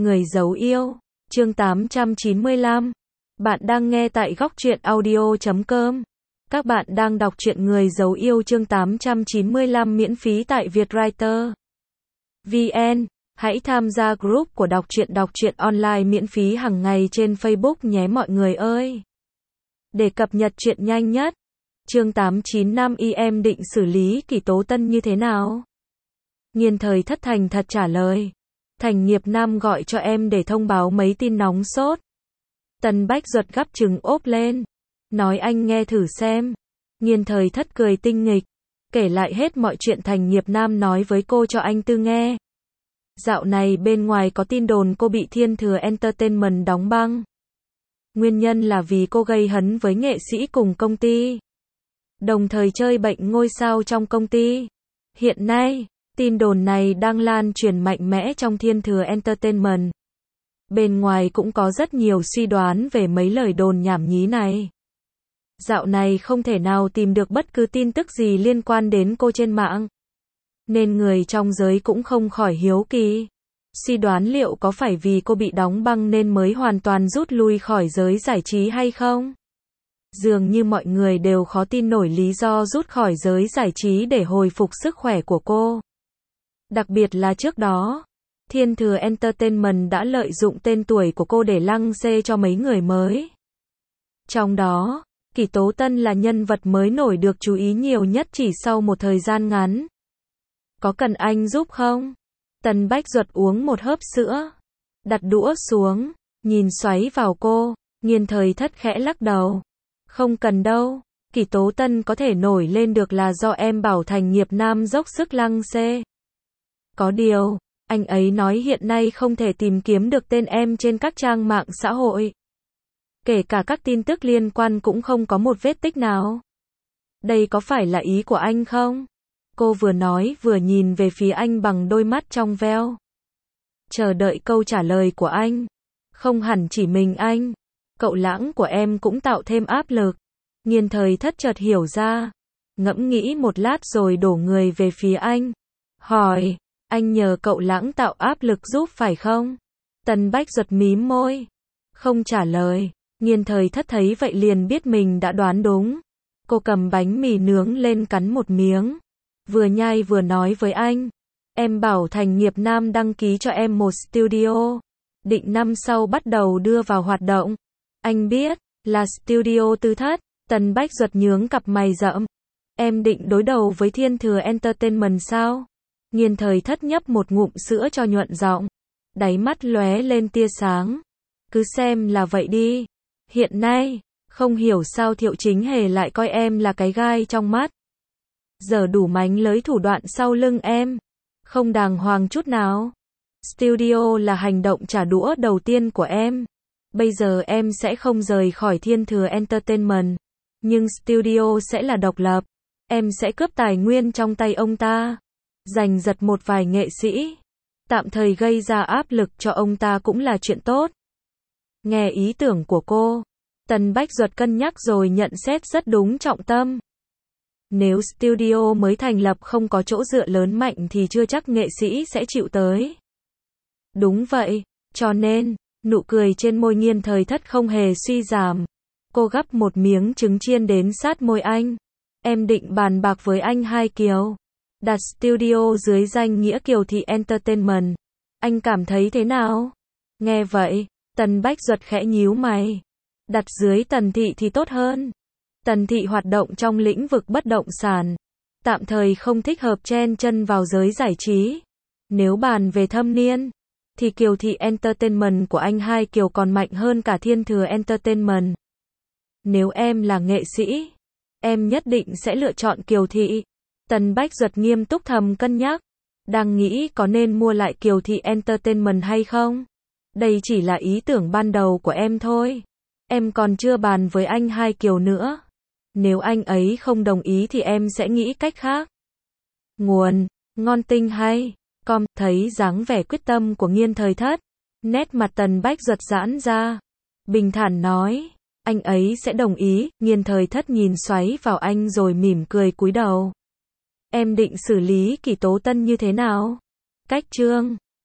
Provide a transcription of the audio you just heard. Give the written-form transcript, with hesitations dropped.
Người giấu yêu, chương 895. Bạn đang nghe tại Góc Truyện Audio.com. Các bạn đang đọc truyện Người giấu yêu chương 895 miễn phí tại Vietwriter VN. Hãy tham gia group của đọc truyện online miễn phí hàng ngày trên Facebook nhé mọi người ơi. Để cập nhật truyện nhanh nhất. Chương 895 em định xử lý Kỷ Tố Tân như thế nào? Nghiên Thời Thất thành thật trả lời. Thành Nghiệp Nam gọi cho em để thông báo mấy tin nóng sốt. Tần Bách Duật gắp trứng ốp lên. Nói anh nghe thử xem. Nghiên Thời Thất cười tinh nghịch. Kể lại hết mọi chuyện Thành Nghiệp Nam nói với cô cho anh Tư nghe. Dạo này bên ngoài có tin đồn cô bị Thiên Thừa Entertainment đóng băng. Nguyên nhân là vì cô gây hấn với nghệ sĩ cùng công ty. Đồng thời chơi bệnh ngôi sao trong công ty. Hiện nay, tin đồn này đang lan truyền mạnh mẽ trong Thiên Thừa Entertainment. Bên ngoài cũng có rất nhiều suy đoán về mấy lời đồn nhảm nhí này. Dạo này không thể nào tìm được bất cứ tin tức gì liên quan đến cô trên mạng. Nên người trong giới cũng không khỏi hiếu kỳ. Suy đoán liệu có phải vì cô bị đóng băng nên mới hoàn toàn rút lui khỏi giới giải trí hay không? Dường như mọi người đều khó tin nổi lý do rút khỏi giới giải trí để hồi phục sức khỏe của cô. Đặc biệt là trước đó, Thiên Thừa Entertainment đã lợi dụng tên tuổi của cô để lăng xê cho mấy người mới. Trong đó, Kỷ Tố Tân là nhân vật mới nổi được chú ý nhiều nhất chỉ sau một thời gian ngắn. Có cần anh giúp không? Tần Bách Duật uống một hớp sữa, đặt đũa xuống, nhìn xoáy vào cô, Nghiên Thời Thất khẽ lắc đầu. Không cần đâu, Kỷ Tố Tân có thể nổi lên được là do em bảo Thành Nghiệp Nam dốc sức lăng xê. Có điều, anh ấy nói hiện nay không thể tìm kiếm được tên em trên các trang mạng xã hội. Kể cả các tin tức liên quan cũng không có một vết tích nào. Đây có phải là ý của anh không? Cô vừa nói vừa nhìn về phía anh bằng đôi mắt trong veo. Chờ đợi câu trả lời của anh. Không hẳn chỉ mình anh. Cậu Lãng của em cũng tạo thêm áp lực. Nghiên Thời Thất chợt hiểu ra. Ngẫm nghĩ một lát rồi đổ người về phía anh. Hỏi, anh nhờ cậu Lãng tạo áp lực giúp phải không? Tần Bách Duật mím môi. Không trả lời. Nghiên Thời Thất thấy vậy liền biết mình đã đoán đúng. Cô cầm bánh mì nướng lên cắn một miếng. Vừa nhai vừa nói với anh. Em bảo Thành Nghiệp Nam đăng ký cho em một studio. Định năm sau bắt đầu đưa vào hoạt động. Anh biết, là studio Tư Thất. Tần Bách Duật nhướng cặp mày rậm. Em định đối đầu với Thiên Thừa Entertainment sao? Nghiên Thời Thất nhấp một ngụm sữa cho nhuận giọng. Đáy mắt lóe lên tia sáng. Cứ xem là vậy đi. Hiện nay, không hiểu sao Thiệu Chính Hề lại coi em là cái gai trong mắt. Giờ đủ mánh lới thủ đoạn sau lưng em. Không đàng hoàng chút nào. Studio là hành động trả đũa đầu tiên của em. Bây giờ em sẽ không rời khỏi Thiên Thừa Entertainment. Nhưng studio sẽ là độc lập. Em sẽ cướp tài nguyên trong tay ông ta. Giành giật một vài nghệ sĩ. Tạm thời gây ra áp lực cho ông ta cũng là chuyện tốt. Nghe ý tưởng của cô. Tần Bách Duật cân nhắc rồi nhận xét rất đúng trọng tâm. Nếu studio mới thành lập không có chỗ dựa lớn mạnh thì chưa chắc nghệ sĩ sẽ chịu tới. Đúng vậy, cho nên, nụ cười trên môi Nghiên Thời Thất không hề suy giảm. Cô gắp một miếng trứng chiên đến sát môi anh. Em định bàn bạc với anh Hai Kiều. Đặt studio dưới danh nghĩa Kiều Thị Entertainment. Anh cảm thấy thế nào? Nghe vậy, Tần Bách Duật khẽ nhíu mày. Đặt dưới Tần Thị thì tốt hơn. Tần Thị hoạt động trong lĩnh vực bất động sản. Tạm thời không thích hợp chen chân vào giới giải trí. Nếu bàn về thâm niên, thì Kiều Thị Entertainment của anh Hai Kiều còn mạnh hơn cả Thiên Thừa Entertainment. Nếu em là nghệ sĩ, em nhất định sẽ lựa chọn Kiều Thị. Tần Bách Duật nghiêm túc thầm cân nhắc. Đang nghĩ có nên mua lại Kiều Thị Entertainment hay không? Đây chỉ là ý tưởng ban đầu của em thôi. Em còn chưa bàn với anh Hai Kiều nữa. Nếu anh ấy không đồng ý thì em sẽ nghĩ cách khác. Nguồn, Ngon Tinh hay, com, thấy dáng vẻ quyết tâm của Nghiên Thời Thất. Nét mặt Tần Bách Duật giãn ra. Bình thản nói, anh ấy sẽ đồng ý. Nghiên Thời Thất nhìn xoáy vào anh rồi mỉm cười cúi đầu. Em định xử lý Kỷ Tố Tân như thế nào? Cách chương